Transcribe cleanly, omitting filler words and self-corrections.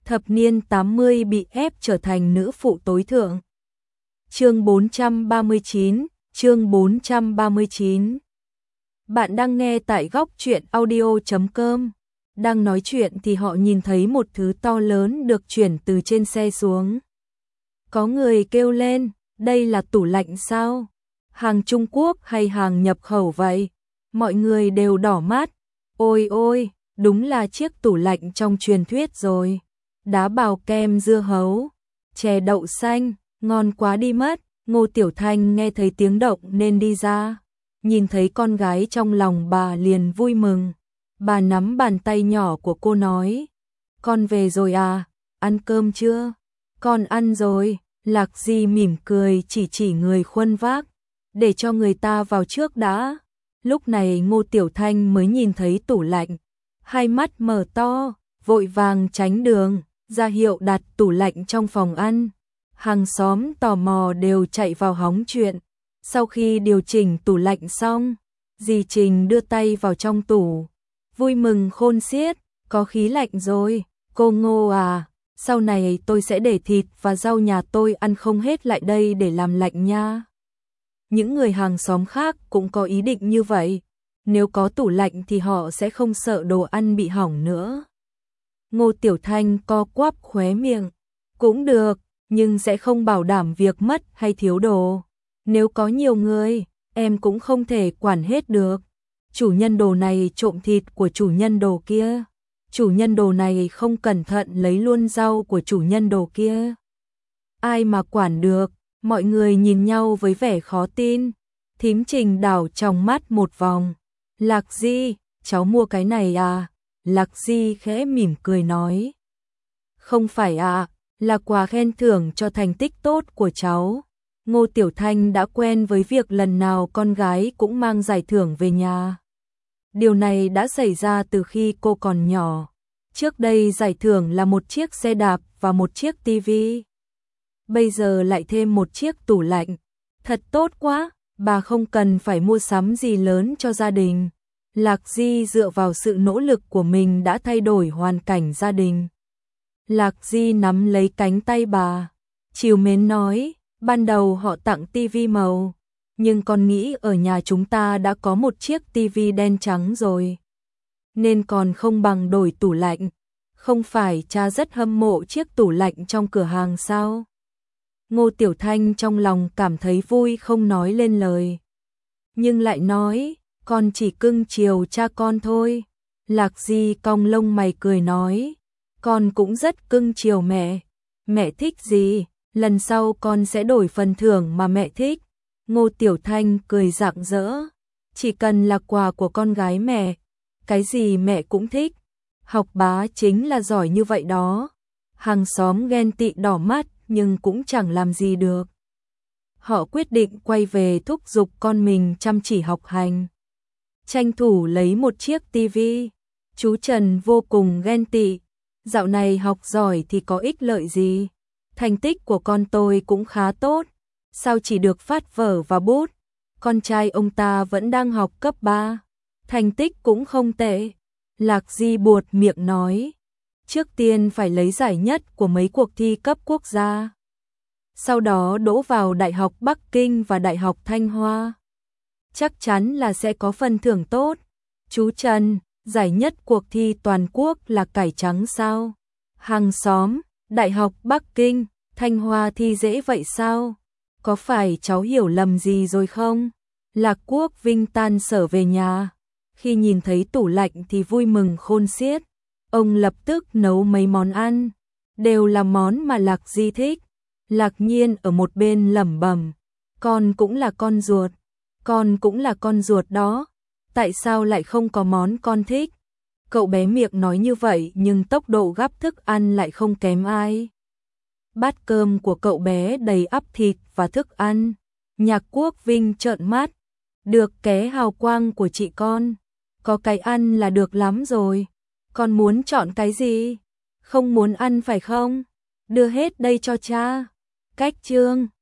Thập niên 80 bị ép trở thành nữ phụ tối thượng. Chương 439, chương 439. Bạn đang nghe tại góc truyện audio.com. Đang nói chuyện thì họ nhìn thấy một thứ to lớn được chuyển từ trên xe xuống. Có người kêu lên, đây là tủ lạnh sao? Hàng Trung Quốc hay hàng nhập khẩu vậy? Mọi người đều đỏ mắt. Ôi ôi, đúng là chiếc tủ lạnh trong truyền thuyết rồi. Đá bào kem dưa hấu, chè đậu xanh, ngon quá đi mất. Ngô Tiểu Thanh nghe thấy tiếng động nên đi ra. Nhìn thấy con gái trong lòng bà liền vui mừng. Bà nắm bàn tay nhỏ của cô nói, con về rồi à, ăn cơm chưa? Con ăn rồi. Lạc Di mỉm cười chỉ người khuân vác, để cho người ta vào trước đã. Lúc này Ngô Tiểu Thanh mới nhìn thấy tủ lạnh, hai mắt mở to, vội vàng tránh đường, ra hiệu đặt tủ lạnh trong phòng ăn. Hàng xóm tò mò đều chạy vào hóng chuyện. Sau khi điều chỉnh tủ lạnh xong, dì Trình đưa tay vào trong tủ, vui mừng khôn xiết, có khí lạnh rồi. Cô Ngô à, sau này tôi sẽ để thịt và rau nhà tôi ăn không hết lại đây để làm lạnh nha. Những người hàng xóm khác cũng có ý định như vậy. Nếu có tủ lạnh thì họ sẽ không sợ đồ ăn bị hỏng nữa. Ngô Tiểu Thanh co quắp khóe miệng. Cũng được, nhưng sẽ không bảo đảm việc mất hay thiếu đồ. Nếu có nhiều người, em cũng không thể quản hết được. Chủ nhân đồ này trộm thịt của chủ nhân đồ kia. Chủ nhân đồ này không cẩn thận lấy luôn rau của chủ nhân đồ kia. Ai mà quản được? Mọi người nhìn nhau với vẻ khó tin. Thím Trình đảo trong mắt một vòng. Lạc Di, cháu mua cái này à? Lạc Di khẽ mỉm cười nói. Không phải à, là quà khen thưởng cho thành tích tốt của cháu. Ngô Tiểu Thanh đã quen với việc lần nào con gái cũng mang giải thưởng về nhà. Điều này đã xảy ra từ khi cô còn nhỏ. Trước đây giải thưởng là một chiếc xe đạp và một chiếc tivi. Bây giờ lại thêm một chiếc tủ lạnh. Thật tốt quá, bà không cần phải mua sắm gì lớn cho gia đình. Lạc Di dựa vào sự nỗ lực của mình đã thay đổi hoàn cảnh gia đình. Lạc Di nắm lấy cánh tay bà, trìu mến nói, ban đầu họ tặng tivi màu, nhưng con nghĩ ở nhà chúng ta đã có một chiếc tivi đen trắng rồi, nên còn không bằng đổi tủ lạnh. Không phải cha rất hâm mộ chiếc tủ lạnh trong cửa hàng sao? Ngô Tiểu Thanh trong lòng cảm thấy vui không nói lên lời, nhưng lại nói, con chỉ cưng chiều cha con thôi. Lạc Di cong lông mày cười nói, con cũng rất cưng chiều mẹ. Mẹ thích gì, lần sau con sẽ đổi phần thưởng mà mẹ thích. Ngô Tiểu Thanh cười rạng rỡ, chỉ cần là quà của con gái mẹ, cái gì mẹ cũng thích. Học bá chính là giỏi như vậy đó. Hàng xóm ghen tị đỏ mắt nhưng cũng chẳng làm gì được. Họ quyết định quay về thúc giục con mình chăm chỉ học hành. Tranh thủ lấy một chiếc tivi. Chú Trần vô cùng ghen tị. Dạo này học giỏi thì có ích lợi gì? Thành tích của con tôi cũng khá tốt. Sao chỉ được phát vở và bút? Con trai ông ta vẫn đang học cấp 3. Thành tích cũng không tệ. Lạc Di buột miệng nói. Trước tiên phải lấy giải nhất của mấy cuộc thi cấp quốc gia. Sau đó đỗ vào Đại học Bắc Kinh và Đại học Thanh Hoa. Chắc chắn là sẽ có phần thưởng tốt. Chú Trần, giải nhất cuộc thi toàn quốc là cải trắng sao? Hàng xóm, Đại học Bắc Kinh, Thanh Hoa thi dễ vậy sao? Có phải cháu hiểu lầm gì rồi không? Lạc Quốc Vinh tan sở về nhà. Khi nhìn thấy tủ lạnh thì vui mừng khôn xiết. Ông lập tức nấu mấy món ăn. Đều là món mà Lạc Di thích. Lạc Nhiên ở một bên lẩm bẩm. Con cũng là con ruột. Con cũng là con ruột đó. Tại sao lại không có món con thích? Cậu bé miệng nói như vậy nhưng tốc độ gắp thức ăn lại không kém ai. Bát cơm của cậu bé đầy ắp thịt và thức ăn. Nhạc Quốc Vinh trợn mắt. Được ké hào quang của chị con. Có cái ăn là được lắm rồi. Con muốn chọn cái gì? Không muốn ăn phải không? Đưa hết đây cho cha. Cách chương